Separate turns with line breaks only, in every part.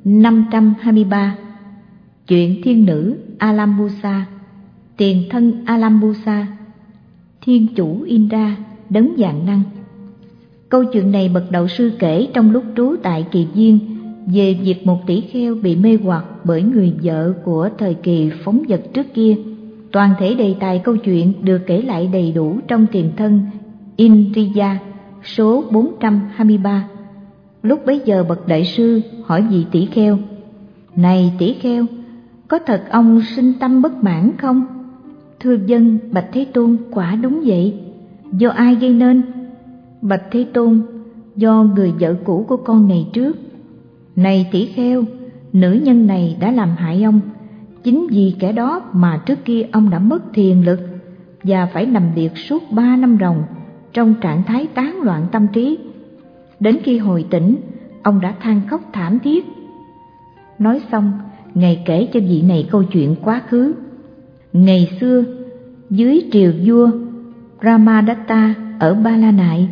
523. Chuyện thiên nữ Alambusa, tiền thân Alambusa, thiên chủ Indra, đấng vạn năng. Câu chuyện này bậc đạo sư kể trong lúc trú tại Kỳ Viên về việc một tỷ kheo bị mê hoặc bởi người vợ của thời kỳ phóng dật trước kia. Toàn thể đề tài câu chuyện được kể lại đầy đủ trong tiền thân Indriya số 423. Lúc bấy giờ bậc đại sư hỏi vị tỷ kheo: "Này tỷ kheo, có thật ông sinh tâm bất mãn không?" "Thưa vâng, bạch Thế Tôn, quả đúng vậy." "Do ai gây nên?" "Bạch Thế Tôn, do người vợ cũ của con ngày trước." "Này tỷ kheo, nữ nhân này đã làm hại ông. Chính vì kẻ đó mà trước kia ông đã mất thiền lực và phải nằm liệt suốt 3 năm ròng trong trạng thái tán loạn tâm trí. Đến khi hồi tỉnh, ông đã than khóc thảm thiết." Nói xong, Ngài kể cho vị này câu chuyện quá khứ. Ngày xưa, dưới triều vua Brahmadatta ở Ba La Nại,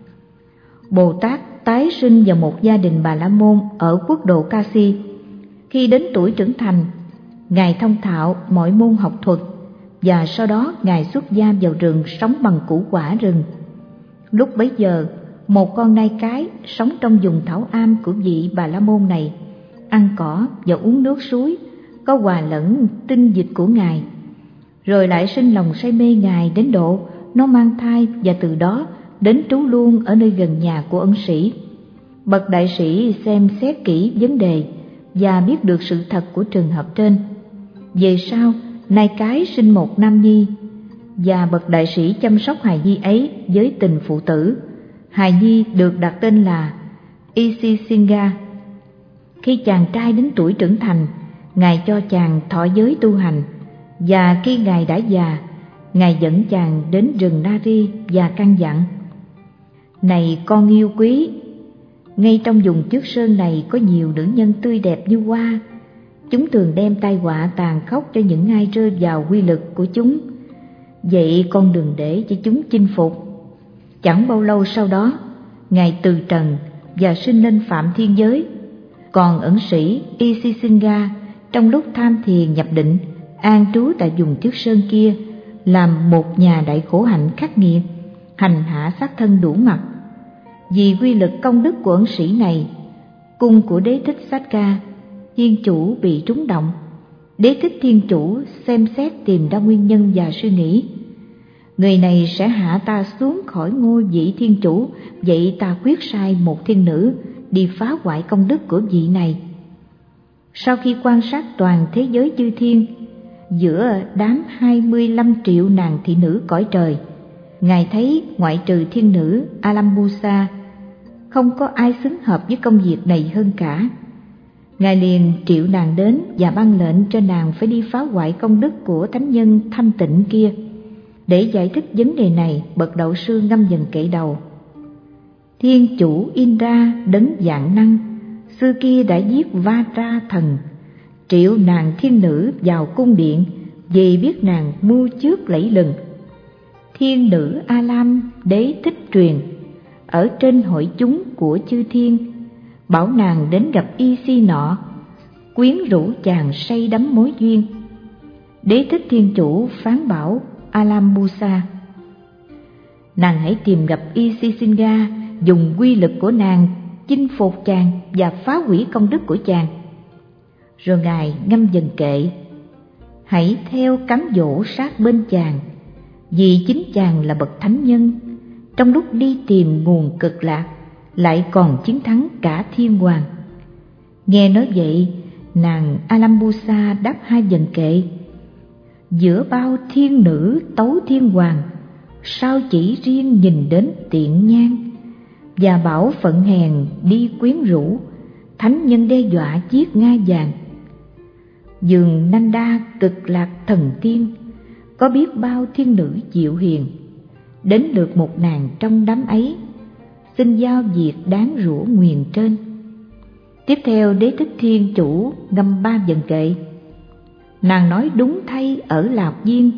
Bồ Tát tái sinh vào một gia đình Bà La Môn ở quốc độ Kasi. Khi đến tuổi trưởng thành, Ngài thông thạo mọi môn học thuật và sau đó Ngài xuất gia vào rừng sống bằng củ quả rừng. Lúc bấy giờ, một con nai cái sống trong vùng thảo am của vị Bà La Môn này, ăn cỏ và uống nước suối có hòa lẫn tinh dịch của Ngài, rồi lại sinh lòng say mê Ngài đến độ nó mang thai và từ đó đến trú luôn ở nơi gần nhà của ân sĩ. Bậc đại sĩ xem xét kỹ vấn đề và biết được sự thật của trường hợp trên. Về sau, nai cái sinh một nam nhi và bậc đại sĩ chăm sóc hài nhi ấy với tình phụ tử. Hài nhi được đặt tên là Isisinga. Khi chàng trai đến tuổi trưởng thành, Ngài cho chàng thọ giới tu hành, và khi Ngài đã già, Ngài dẫn chàng đến rừng Nari và căn dặn: "Này con yêu quý, ngay trong vùng trước sơn này có nhiều nữ nhân tươi đẹp như hoa. Chúng thường đem tai họa tàn khốc cho những ai rơi vào quy lực của chúng. Vậy con đừng để cho chúng chinh phục." Chẳng bao lâu sau đó, Ngài từ trần và sinh lên Phạm Thiên Giới. Còn ẩn sĩ Isisinga trong lúc tham thiền nhập định, an trú tại vùng trước sơn kia, làm một nhà đại khổ hạnh khắc nghiệt, hành hạ sát thân đủ mặt. Vì quy lực công đức của ẩn sĩ này, cung của Đế Thích Sát-ca, Thiên Chủ bị trúng động. Đế Thích Thiên Chủ xem xét tìm ra nguyên nhân và suy nghĩ: người này sẽ hạ ta xuống khỏi ngôi vị Thiên Chủ, vậy ta quyết sai một thiên nữ đi phá hoại công đức của vị này. Sau khi quan sát toàn thế giới chư thiên, giữa đám 25 triệu nàng thị nữ cõi trời, Ngài thấy ngoại trừ thiên nữ Alambusa, không có ai xứng hợp với công việc này hơn cả. Ngài liền triệu nàng đến và ban lệnh cho nàng phải đi phá hoại công đức của thánh nhân thanh tịnh kia. Để giải thích vấn đề này, bậc đạo sư ngâm dần kệ đầu: "Thiên chủ Indra đấng vạn năng, xưa kia đã giết Vajra thần, triệu nàng thiên nữ vào cung điện vì biết nàng mưu trước lẫy lừng. Thiên nữ Alam Đế Thích truyền ở trên hội chúng của chư thiên, bảo nàng đến gặp y si nọ, quyến rũ chàng say đắm mối duyên. Đế Thích Thiên Chủ phán bảo Alambusa: nàng hãy tìm gặp Isisinga, dùng quy lực của nàng chinh phục chàng và phá hủy công đức của chàng." Rồi Ngài ngâm dần kệ: "Hãy theo cám dỗ sát bên chàng, vì chính chàng là bậc thánh nhân, trong lúc đi tìm nguồn cực lạc lại còn chiến thắng cả thiên hoàng." Nghe nói vậy, nàng Alambusa đáp hai dần kệ: "Giữa bao thiên nữ tấu thiên hoàng, sao chỉ riêng nhìn đến tiện nhan, và bảo phận hèn đi quyến rũ, thánh nhân đe dọa giết nga vàng. Dường Nanda cực lạc thần tiên, có biết bao thiên nữ diệu hiền, đến lượt một nàng trong đám ấy, xin giao việc đáng rủa nguyền trên." Tiếp theo Đế Thích Thiên Chủ ngâm 3 dần kệ: "Nàng nói đúng thay ở Lạc Viên,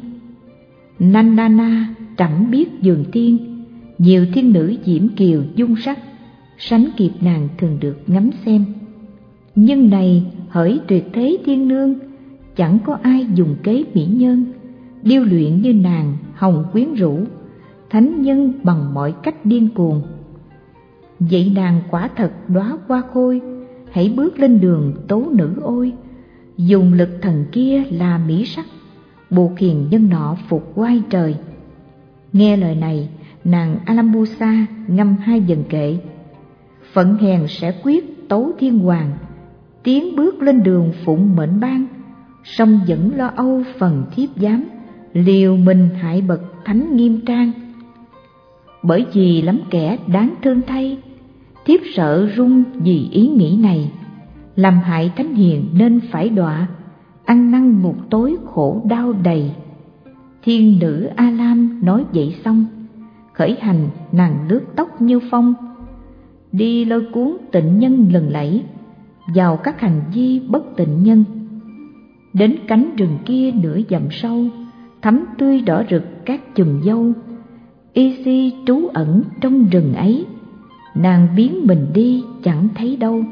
Nandana trẫm biết dường tiên, nhiều thiên nữ diễm kiều dung sắc, sánh kịp nàng thường được ngắm xem. Nhưng này hỡi tuyệt thế thiên nương, chẳng có ai dùng kế mỹ nhân điêu luyện như nàng hồng quyến rũ thánh nhân bằng mọi cách điên cuồng. Vậy nàng quả thật đóa hoa khôi, hãy bước lên đường tố nữ ôi, dùng lực thần kia là mỹ sắc, buộc hiền nhân nọ phục oai trời. Nghe lời này, nàng Alambusa ngâm 2 vần kệ: phận hèn sẽ quyết tấu thiên hoàng, tiến bước lên đường phụng mệnh ban, song vẫn lo âu phần thiếp dám, liều mình hại bậc thánh nghiêm trang. Bởi vì lắm kẻ đáng thương thay, thiếp sợ run vì ý nghĩ này, làm hại thánh hiền nên phải đọa, ăn năn ngục tối khổ đau đầy. Thiên nữ A Lam nói vậy xong, khởi hành nàng lướt tóc như phong, đi lôi cuốn tịnh nhân lừng lẫy vào các hành vi bất tịnh nhân. Đến cánh rừng kia nửa dặm sâu, thắm tươi đỏ rực các chùm dâu, y si trú ẩn trong rừng ấy, nàng biến mình đi chẳng thấy đâu.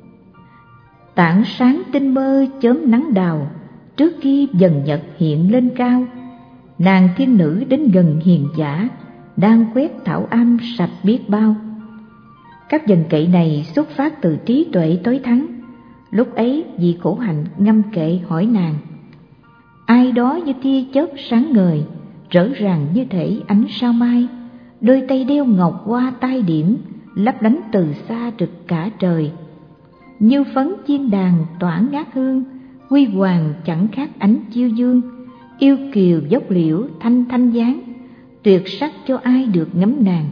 Tảng sáng tinh mơ chớm nắng đào, trước khi dần nhật hiện lên cao, nàng thiên nữ đến gần hiền giả, đang quét thảo am sạch biết bao. Các vần kệ này xuất phát từ trí tuệ tối thắng. Lúc ấy vị khổ hạnh ngâm kệ hỏi nàng: ai đó như tia chớp sáng ngời, rõ ràng như thể ánh sao mai, đôi tay đeo ngọc hoa tai điểm, lấp lánh từ xa rực cả trời. Như phấn chiên đàn tỏa ngát hương, huy hoàng chẳng khác ánh chiêu dương, yêu kiều dốc liễu thanh thanh dáng, tuyệt sắc cho ai được ngắm nàng.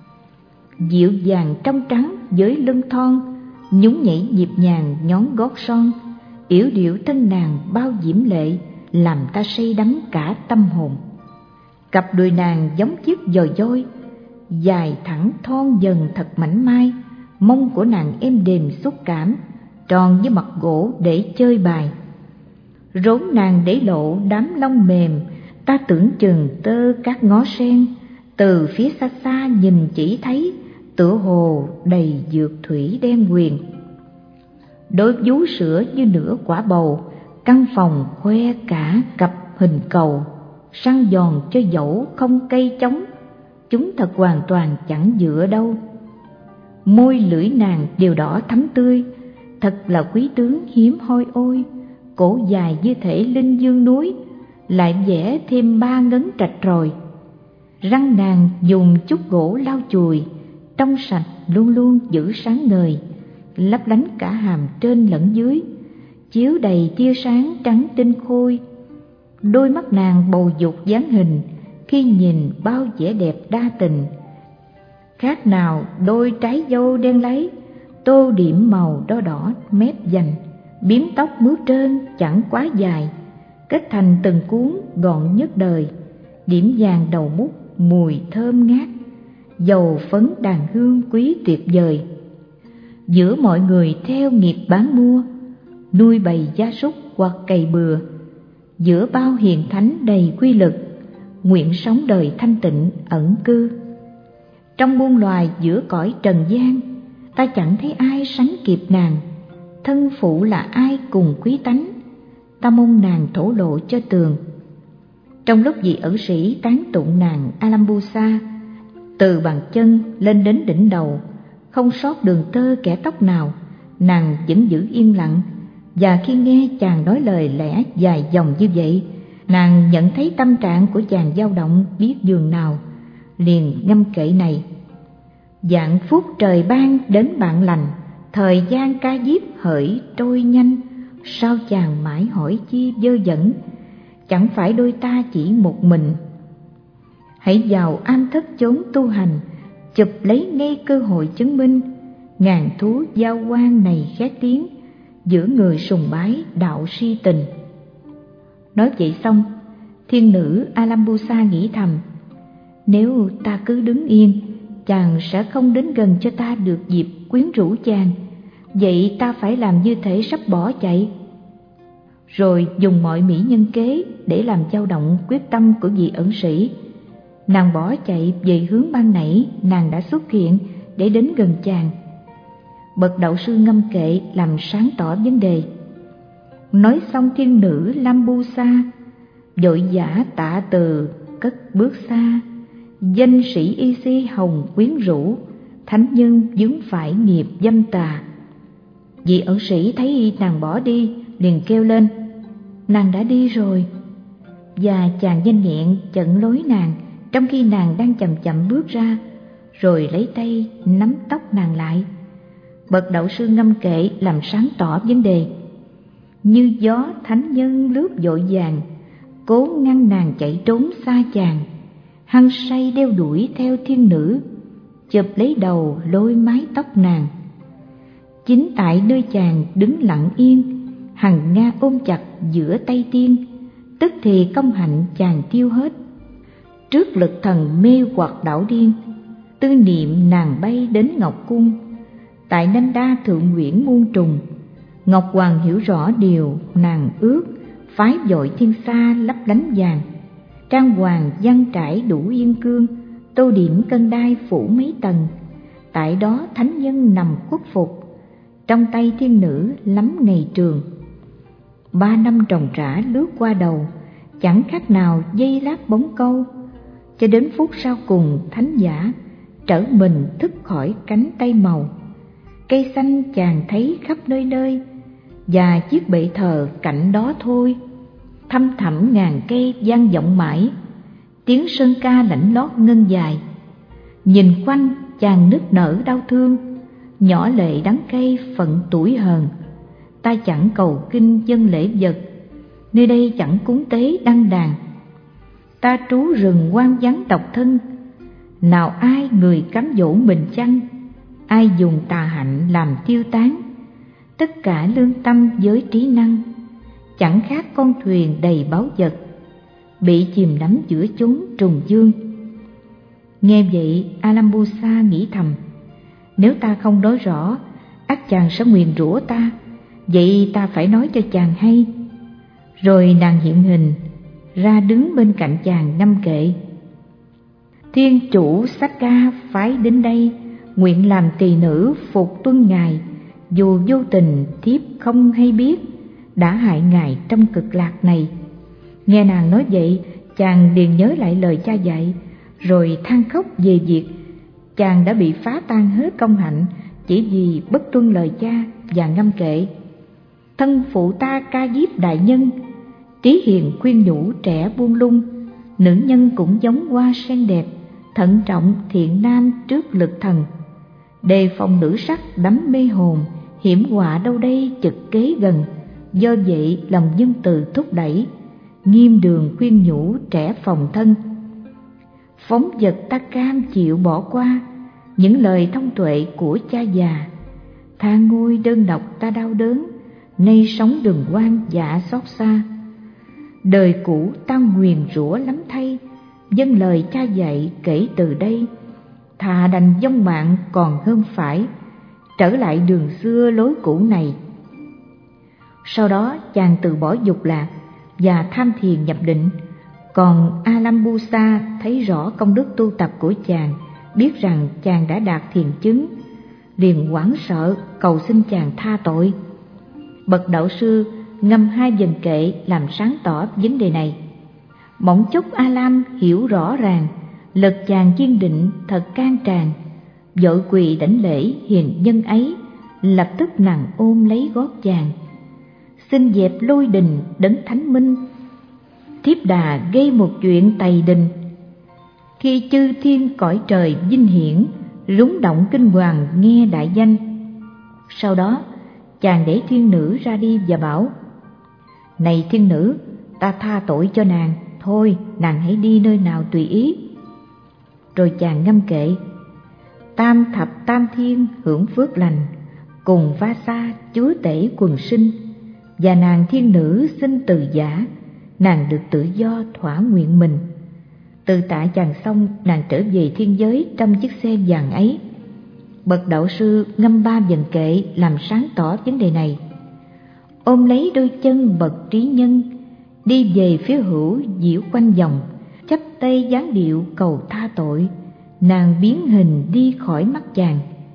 Dịu dàng trong trắng với lưng thon, nhún nhảy nhịp nhàng nhón gót son, yểu điệu thân nàng bao diễm lệ, làm ta say đắm cả tâm hồn. Cặp đùi nàng giống chiếc giò voi, dài thẳng thon dần thật mảnh mai, mông của nàng êm đềm xúc cảm, tròn như mặt gỗ để chơi bài. Rốn nàng để lộ đám lông mềm, ta tưởng chừng tơ các ngó sen, từ phía xa xa nhìn chỉ thấy, tựa hồ đầy dược thủy đen huyền. Đôi vú sữa như nửa quả bầu, căn phòng khoe cả cặp hình cầu, săn giòn cho dẫu không cây trống, chúng thật hoàn toàn chẳng dựa đâu. Môi lưỡi nàng đều đỏ thắm tươi, thật là quý tướng hiếm hoi ôi. Cổ dài như thể linh dương núi, lại vẽ thêm 3 ngấn trạch rồi. Răng nàng dùng chút gỗ lau chùi, trong sạch luôn luôn giữ sáng ngời, lấp lánh cả hàm trên lẫn dưới, chiếu đầy tia sáng trắng tinh khôi. Đôi mắt nàng bầu dục dáng hình, khi nhìn bao vẻ đẹp đa tình. Khác nào đôi trái dâu đen láy, tô điểm màu đỏ đỏ mép dành, biếm tóc mướt trơn chẳng quá dài, kết thành từng cuốn gọn nhất đời, điểm vàng đầu mút mùi thơm ngát, dầu phấn đàn hương quý tuyệt vời. Giữa mọi người theo nghiệp bán mua, nuôi bầy gia súc hoặc cày bừa, giữa bao hiền thánh đầy quy lực, nguyện sống đời thanh tịnh ẩn cư. Trong muôn loài giữa cõi trần gian, ta chẳng thấy ai sánh kịp nàng, thân phụ là ai cùng quý tánh, ta mong nàng thổ lộ cho tường. Trong lúc vị ẩn sĩ tán tụng nàng Alambusa, từ bàn chân lên đến đỉnh đầu, không sót đường tơ kẻ tóc nào, nàng vẫn giữ yên lặng. Và khi nghe chàng nói lời lẽ dài dòng như vậy, nàng nhận thấy tâm trạng của chàng dao động biết dường nào, liền ngâm kệ này: vạn phúc trời ban đến bạn lành, thời gian ca diếp hỡi trôi nhanh, sao chàng mãi hỏi chi vơ vẩn, chẳng phải đôi ta chỉ một mình. Hãy vào am thất chốn tu hành, chụp lấy ngay cơ hội chứng minh, ngàn thú giao quan này khét tiếng, giữa người sùng bái đạo si tình. Nói vậy xong, thiên nữ Alambusa nghĩ thầm: nếu ta cứ đứng yên, chàng sẽ không đến gần cho ta được dịp quyến rũ chàng, vậy ta phải làm như thể sắp bỏ chạy. Rồi dùng mọi mỹ nhân kế để làm dao động quyết tâm của vị ẩn sĩ. Nàng bỏ chạy về hướng ban nãy nàng đã xuất hiện để đến gần chàng. Bậc đạo sư ngâm kệ làm sáng tỏ vấn đề. Nói xong, thiên nữ Lambusa vội vã tạ từ cất bước xa. Danh sĩ y si hồng quyến rũ, thánh nhân vướng phải nghiệp dâm tà. Vị ẩn sĩ thấy nàng bỏ đi liền kêu lên: nàng đã đi rồi. Và chàng nhanh nhẹn chặn lối nàng trong khi nàng đang chậm chậm bước ra, rồi lấy tay nắm tóc nàng lại. Bậc đạo sư ngâm kệ làm sáng tỏ vấn đề. Như gió thánh nhân lướt vội vàng, cố ngăn nàng chạy trốn xa chàng. Hăng say đeo đuổi theo thiên nữ, chụp lấy đầu lôi mái tóc nàng. Chính tại nơi chàng đứng lặng yên, hằng nga ôm chặt giữa tay tiên, tức thì công hạnh chàng tiêu hết. Trước lực thần mê hoặc đảo điên, tư niệm nàng bay đến Ngọc Cung. Tại Nanh Đa thượng nguyễn muôn trùng, Ngọc Hoàng hiểu rõ điều nàng ước, phái vội thiên sa lấp lánh vàng. Trang hoàng văn trải đủ yên cương, tô điểm cân đai phủ mấy tầng. Tại đó thánh nhân nằm khuất phục, trong tay thiên nữ lắm ngày trường. 3 năm trồng trã lướt qua đầu, chẳng khác nào dây lát bóng câu. Cho đến phút sau cùng thánh giả trở mình thức khỏi cánh tay màu. Cây xanh chàng thấy khắp nơi nơi, và chiếc bệ thờ cạnh đó thôi. Thăm thẳm ngàn cây vang vọng mãi, tiếng sơn ca lãnh lót ngân dài. Nhìn quanh chàng nức nở đau thương, nhỏ lệ đắng cay phận tuổi hờn. Ta chẳng cầu kinh dân lễ vật, nơi đây chẳng cúng tế đăng đàn. Ta trú rừng hoang vắng độc thân, nào ai người cám dỗ mình chăng? Ai dùng tà hạnh làm tiêu tán, tất cả lương tâm với trí năng. Chẳng khác con thuyền đầy báu vật, bị chìm đắm giữa chốn trùng dương. Nghe vậy Alambusa nghĩ thầm: nếu ta không nói rõ, ắt chàng sẽ nguyền rủa ta, vậy ta phải nói cho chàng hay. Rồi nàng hiện hình ra đứng bên cạnh chàng ngâm kệ. Thiên chủ Sakka phái đến đây, nguyện làm tỳ nữ phục tuân ngài. Dù vô tình thiếp không hay biết, đã hại ngài trong cực lạc này. Nghe nàng nói vậy, chàng liền nhớ lại lời cha dạy, rồi than khóc về việc chàng đã bị phá tan hết công hạnh chỉ vì bất tuân lời cha, và ngâm kệ: thân phụ ta Ca Diếp đại nhân, trí hiền khuyên nhủ trẻ buông lung. Nữ nhân cũng giống hoa sen đẹp, thận trọng thiện nam trước lực thần. Đề phòng nữ sắc đắm mê hồn, hiểm họa đâu đây trực kế gần. Do vậy lòng nhân từ thúc đẩy, nghiêm đường khuyên nhủ trẻ phòng thân. Phóng vật ta cam chịu bỏ qua, những lời thông tuệ của cha già. Tha ngôi đơn độc ta đau đớn, nay sống đường quan dạ xót xa. Đời cũ ta nguyền rủa lắm thay, vâng lời cha dạy kể từ đây. Thà đành vong mạng còn hơn phải trở lại đường xưa lối cũ này. Sau đó chàng từ bỏ dục lạc và tham thiền nhập định. Còn Alambusa thấy rõ công đức tu tập của chàng, biết rằng chàng đã đạt thiền chứng, liền hoảng sợ cầu xin chàng tha tội. Bậc đạo sư ngâm 2 vần kệ làm sáng tỏ vấn đề này. Bỗng chốc Alam hiểu rõ ràng, lực chàng kiên định thật can tràn. Vội quỳ đảnh lễ hiền nhân ấy, lập tức nàng ôm lấy gót chàng. Xin dẹp lôi đình đấng thánh minh, thiếp đà gây một chuyện tày đình. Khi chư thiên cõi trời vinh hiển, rúng động kinh hoàng nghe đại danh. Sau đó chàng để thiên nữ ra đi và bảo: này thiên nữ, ta tha tội cho nàng, thôi nàng hãy đi nơi nào tùy ý. Rồi chàng ngâm kệ: tam thập tam thiên hưởng phước lành, cùng Vasa chúa tể quần sinh. Và nàng thiên nữ sinh từ giả, nàng được tự do thỏa nguyện mình. Từ tạ chàng xong, nàng trở về thiên giới trong chiếc xe vàng ấy. Bậc đạo sư ngâm 3 vần kệ làm sáng tỏ vấn đề này. Ôm lấy đôi chân bậc trí nhân, đi về phía hữu diễu quanh vòng, chắp tay dáng điệu cầu tha tội. Nàng biến hình đi khỏi mắt chàng.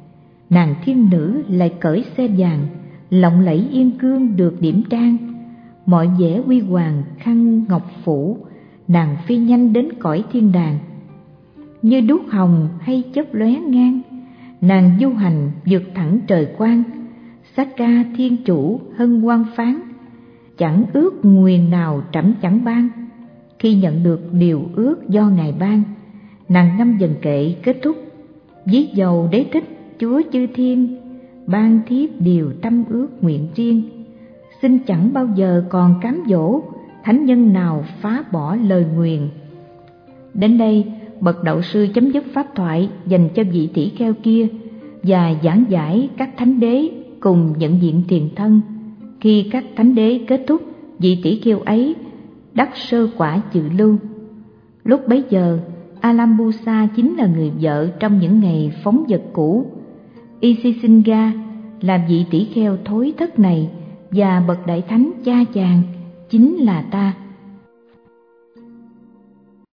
Nàng thiên nữ lại cởi xe vàng, lộng lẫy yên cương được điểm trang, mọi vẻ huy hoàng khăn ngọc phủ, nàng phi nhanh đến cõi thiên đàng. Như đuốc hồng hay chớp lóe ngang, nàng du hành vượt thẳng trời quang. Sát ca thiên chủ hân hoan phán, chẳng ước nguyền nào trẫm chẳng ban. Khi nhận được điều ước do ngài ban, nàng năm dần kệ kết thúc. Ví dầu đế thích chúa chư thiên, ban thiếp điều tâm ước nguyện riêng. Xin chẳng bao giờ còn cám dỗ, thánh nhân nào phá bỏ lời nguyền. Đến đây, bậc đạo sư chấm dứt pháp thoại dành cho vị tỷ kheo kia và giảng giải các thánh đế cùng nhận diện tiền thân. Khi các thánh đế kết thúc, vị tỷ kheo ấy đắc sơ quả chự lưu. Lúc bấy giờ, Alambusa chính là người vợ trong những ngày phóng vật cũ. Isisinga là vị tỷ kheo thối thất này, và bậc đại thánh cha chàng chính là ta.